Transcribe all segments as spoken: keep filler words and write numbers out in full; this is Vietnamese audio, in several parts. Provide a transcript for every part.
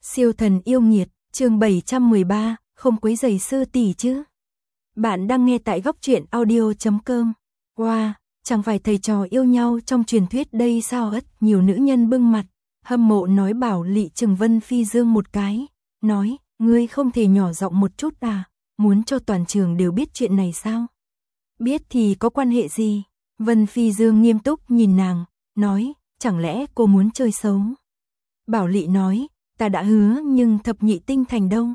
Siêu thần yêu nghiệt, chương bảy trăm mười ba, không quấy rầy sư tỷ chứ. Bạn đang nghe tại góc truyện audio chấm com. Wow, chẳng phải thầy trò yêu nhau trong truyền thuyết đây sao ất, nhiều nữ nhân bưng mặt, hâm mộ nói Bảo Lị chừng Vân Phi Dương một cái, nói, ngươi không thể nhỏ giọng một chút à, muốn cho toàn trường đều biết chuyện này sao? Biết thì có quan hệ gì? Vân Phi Dương nghiêm túc nhìn nàng, nói, chẳng lẽ cô muốn chơi xấu? Bảo Lị nói, ta đã hứa nhưng thập nhị tinh thành đâu?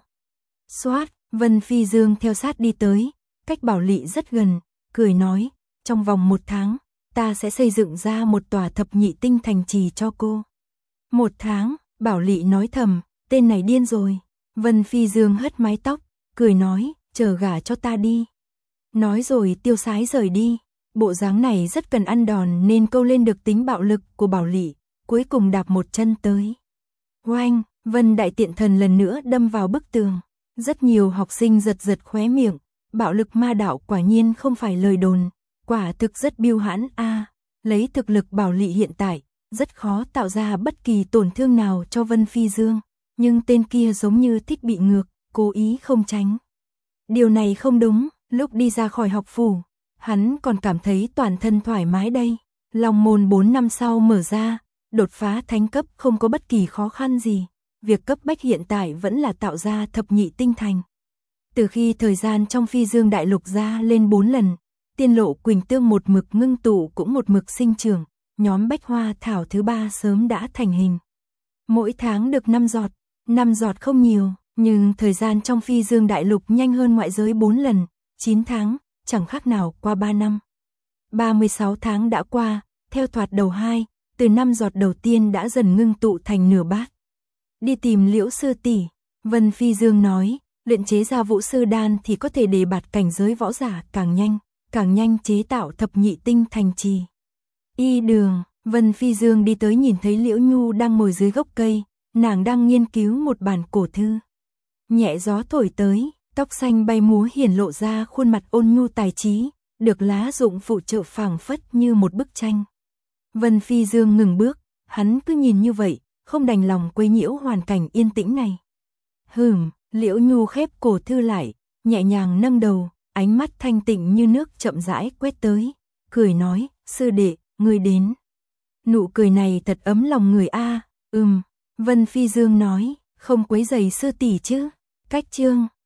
Xoát, Vân Phi Dương theo sát đi tới, cách Bảo Lị rất gần, cười nói, trong vòng một tháng, ta sẽ xây dựng ra một tòa thập nhị tinh thành trì cho cô. Một tháng, Bảo Lị nói thầm, tên này điên rồi. Vân Phi Dương hất mái tóc, cười nói, chờ gả cho ta đi. Nói rồi tiêu sái rời đi, bộ dáng này rất cần ăn đòn nên câu lên được tính bạo lực của Bảo Lị, cuối cùng đạp một chân tới. Oanh, Vân Đại Tiện Thần lần nữa đâm vào bức tường. Rất nhiều học sinh giật giật khóe miệng, bạo lực ma đạo quả nhiên không phải lời đồn, quả thực rất biêu hãn a. À, lấy thực lực Bảo Lị hiện tại, rất khó tạo ra bất kỳ tổn thương nào cho Vân Phi Dương, nhưng tên kia giống như thích bị ngược, cố ý không tránh. Điều này không đúng, lúc đi ra khỏi học phủ, hắn còn cảm thấy toàn thân thoải mái đây. Long môn bốn năm sau mở ra, đột phá thánh cấp không có bất kỳ khó khăn gì. Việc cấp bách hiện tại vẫn là tạo ra thập nhị tinh thành. Từ khi thời gian trong Phi Dương Đại Lục ra lên bốn lần, tiên lộ Quỳnh Tương một mực ngưng tụ cũng một mực sinh trưởng, nhóm bách hoa thảo thứ ba sớm đã thành hình. Mỗi tháng được năm giọt, năm giọt không nhiều, nhưng thời gian trong Phi Dương Đại Lục nhanh hơn ngoại giới bốn lần, chín tháng, chẳng khác nào qua ba năm. ba mươi sáu tháng đã qua, theo thoạt đầu hai, từ năm giọt đầu tiên đã dần ngưng tụ thành nửa bát. Đi tìm Liễu sư tỷ, Vân Phi Dương nói, luyện chế ra Vũ sư đan thì có thể đề bạt cảnh giới võ giả càng nhanh, càng nhanh chế tạo thập nhị tinh thành trì. Y đường, Vân Phi Dương đi tới nhìn thấy Liễu Nhu đang ngồi dưới gốc cây, nàng đang nghiên cứu một bản cổ thư. Nhẹ gió thổi tới, tóc xanh bay múa hiển lộ ra khuôn mặt ôn nhu tài trí, được lá rụng phụ trợ phảng phất như một bức tranh. Vân Phi Dương ngừng bước, hắn cứ nhìn như vậy, không đành lòng quấy nhiễu hoàn cảnh yên tĩnh này. Hừm, Liễu Nhu khép cổ thư lại, nhẹ nhàng nâng đầu, ánh mắt thanh tịnh như nước chậm rãi quét tới, cười nói, sư đệ, ngươi đến. Nụ cười này thật ấm lòng người a. À, ừm, Vân Phi Dương nói, không quấy rầy sư tỷ chứ. Cách chương